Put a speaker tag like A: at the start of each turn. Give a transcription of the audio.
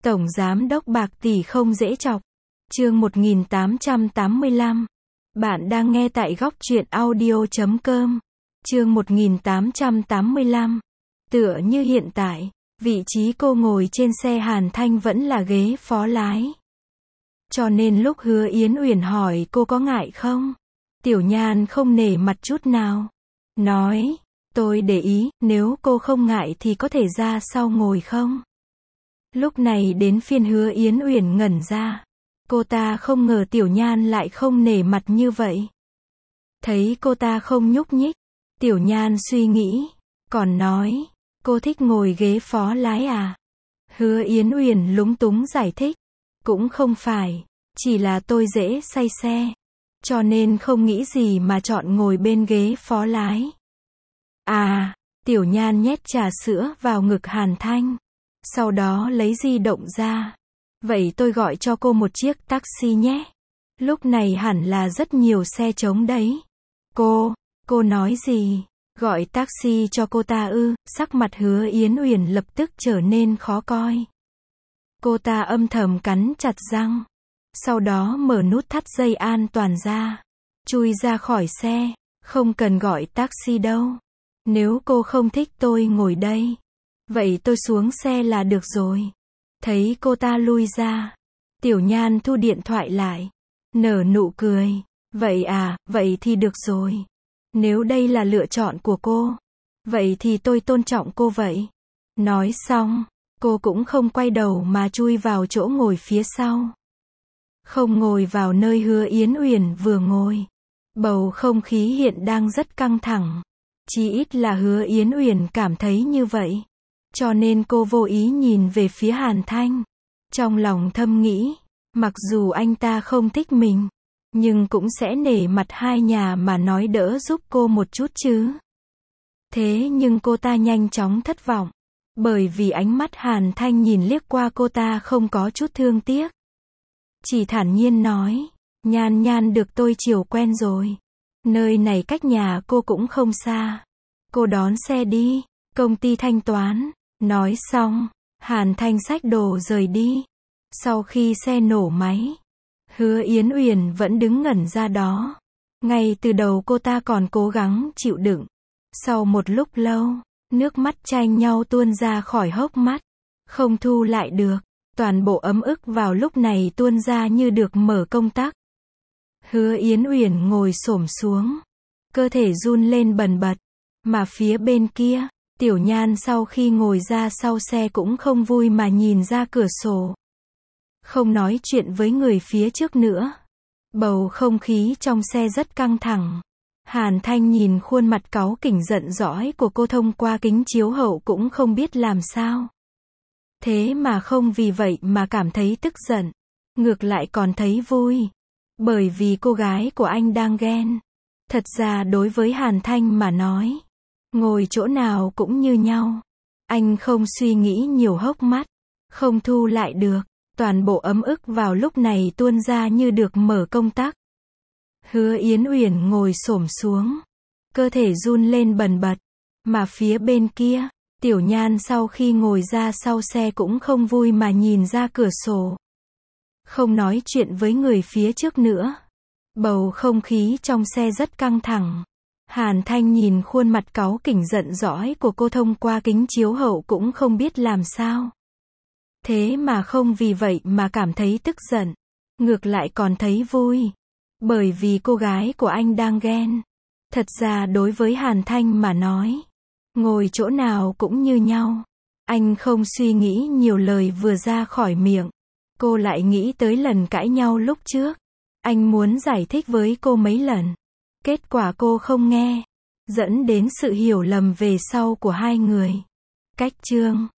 A: Tổng giám đốc bạc tỷ không dễ chọc. Chương 1885. Bạn đang nghe tại góc truyện audio.com. Chương 1885. Tựa như hiện tại, vị trí cô ngồi trên xe Hàn Thanh vẫn là ghế phó lái. Cho nên lúc Hứa Yến Uyển hỏi cô có ngại không, Tiểu Nhan không nể mặt chút nào. Nói, tôi để ý, nếu cô không ngại thì có thể ra sau ngồi không? Lúc này đến phiên Hứa Yến Uyển ngẩn ra. Cô ta không ngờ Tiểu Nhan lại không nể mặt như vậy. Thấy cô ta không nhúc nhích, Tiểu Nhan suy nghĩ, còn nói, cô thích ngồi ghế phó lái à? Hứa Yến Uyển lúng túng giải thích, cũng không phải, chỉ là tôi dễ say xe, cho nên không nghĩ gì mà chọn ngồi bên ghế phó lái. À, Tiểu Nhan nhét trà sữa vào ngực Hàn Thanh, sau đó lấy di động ra. Vậy tôi gọi cho cô một chiếc taxi nhé. Lúc này hẳn là rất nhiều xe trống đấy. Cô nói gì? Gọi taxi cho cô ta ư? Sắc mặt Hứa Yến Uyển lập tức trở nên khó coi. Cô ta âm thầm cắn chặt răng. Sau đó mở nút thắt dây an toàn ra. Chui ra khỏi xe. Không cần gọi taxi đâu. Nếu cô không thích tôi ngồi đây, vậy tôi xuống xe là được rồi. Thấy cô ta lui ra, Tiểu Nhan thu điện thoại lại, nở nụ cười. Vậy à, vậy thì được rồi. Nếu đây là lựa chọn của cô, vậy thì tôi tôn trọng cô vậy. Nói xong, cô cũng không quay đầu mà chui vào chỗ ngồi phía sau. Không ngồi vào nơi Hứa Yến Uyển vừa ngồi. Bầu không khí hiện đang rất căng thẳng. Chỉ ít là Hứa Yến Uyển cảm thấy như vậy. Cho nên cô vô ý nhìn về phía Hàn Thanh. Trong lòng thầm nghĩ, mặc dù anh ta không thích mình, nhưng cũng sẽ nể mặt hai nhà mà nói đỡ giúp cô một chút chứ. Thế nhưng cô ta nhanh chóng thất vọng. Bởi vì ánh mắt Hàn Thanh nhìn liếc qua cô ta không có chút thương tiếc. Chỉ thản nhiên nói, Nhan Nhan được tôi chiều quen rồi. Nơi này cách nhà cô cũng không xa. Cô đón xe đi, công ty thanh toán. Nói xong, Hàn Thanh xách đồ rời đi. Sau khi xe nổ máy, Hứa Yến Uyển vẫn đứng ngẩn ra đó. Ngay từ đầu cô ta còn cố gắng chịu đựng. Sau một lúc lâu, nước mắt tranh nhau tuôn ra khỏi hốc mắt. Không thu lại được. Toàn bộ ấm ức vào lúc này tuôn ra như được mở công tắc. Hứa Yến Uyển ngồi xổm xuống. Cơ thể run lên bần bật. Mà phía bên kia, Tiểu Nhan sau khi ngồi ra sau xe cũng không vui mà nhìn ra cửa sổ. Không nói chuyện với người phía trước nữa. Bầu không khí trong xe rất căng thẳng. Hàn Thanh nhìn khuôn mặt cáu kỉnh giận dõi của cô thông qua kính chiếu hậu cũng không biết làm sao. Thế mà không vì vậy mà cảm thấy tức giận. Ngược lại còn thấy vui. Bởi vì cô gái của anh đang ghen. Thật ra đối với Hàn Thanh mà nói, ngồi chỗ nào cũng như nhau. Anh không suy nghĩ nhiều hốc mắt. Không thu lại được. Toàn bộ ấm ức vào lúc này tuôn ra như được mở công tắc. Hứa Yến Uyển ngồi xổm xuống. Cơ thể run lên bần bật. Mà phía bên kia, Tiểu Nhan sau khi ngồi ra sau xe cũng không vui mà nhìn ra cửa sổ. Không nói chuyện với người phía trước nữa. Bầu không khí trong xe rất căng thẳng. Hàn Thanh nhìn khuôn mặt cáu kỉnh giận dõi của cô thông qua kính chiếu hậu cũng không biết làm sao. Thế mà không vì vậy mà cảm thấy tức giận. Ngược lại còn thấy vui. Bởi vì cô gái của anh đang ghen. Thật ra đối với Hàn Thanh mà nói, ngồi chỗ nào cũng như nhau. Anh không suy nghĩ nhiều lời vừa ra khỏi miệng. Cô lại nghĩ tới lần cãi nhau lúc trước. Anh muốn giải thích với cô mấy lần. Kết quả cô không nghe. Dẫn đến sự hiểu lầm về sau của hai người. Cách chương